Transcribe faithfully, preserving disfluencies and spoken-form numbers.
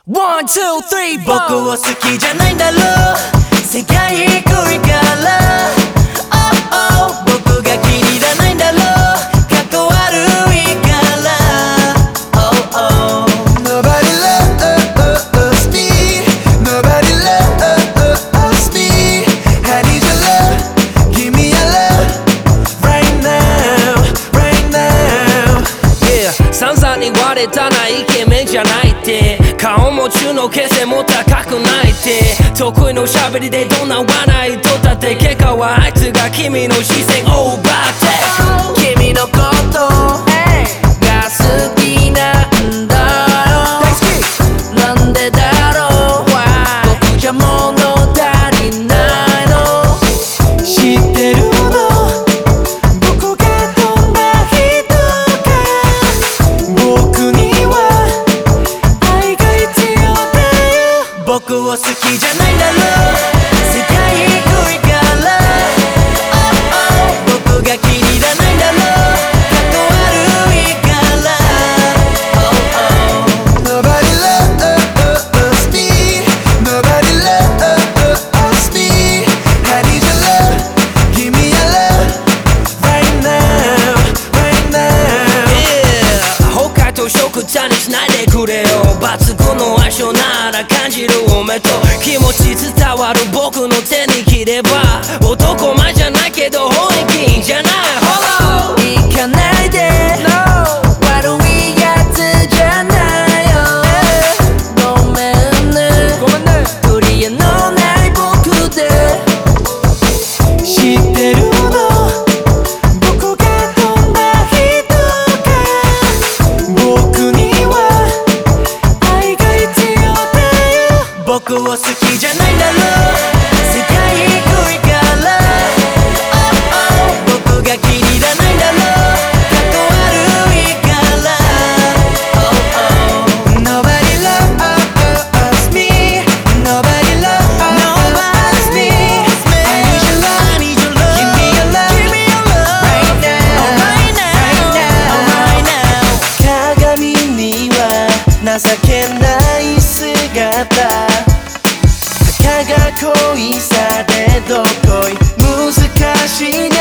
One, two, three, 僕を好きじゃないんだろう世界低いから Oh oh 僕が気に入らないんだろうかっこ悪いから Oh oh Nobody loves me Nobody loves me I need your love Give me your love Right now Right now Yeah 散々に言われたなイケメンじゃないって顔も中の形成も高くないって得意の喋りでどんな笑いとったって結果はあいつが君の視線を奪って君のことが好きなんだよなんでだろう僕じゃ物足りないの知ってるの僕がどんな人か僕には愛が必要だよ僕を好きじゃないんだろう世界低いから Oh oh 僕が気に入らないんだろうかっこ悪いから Oh oh Nobody loves me Nobody loves me I need your love Give me your love Right now Right now Yeah 北海と食茶にしないでくれよ抜群の相性なら感じるおめと気持ち伝わる僕の手に切れば男前じゃないけど本気いいんじゃないほら行かないで、no、悪いやつじゃないよごめんねごめんね取り柄のない僕で知ってるの僕がどんな人か僕には愛が必要だよ僕を好きじゃないんだろう世界低いから Oh oh 僕が気に入らないんだろうかっこ悪いから Oh oh Nobody loves me Nobody loves me I need your love I need your love Give me your love Give me your love Right now Right now Right now 鏡には情けない姿たかが恋されど恋難しい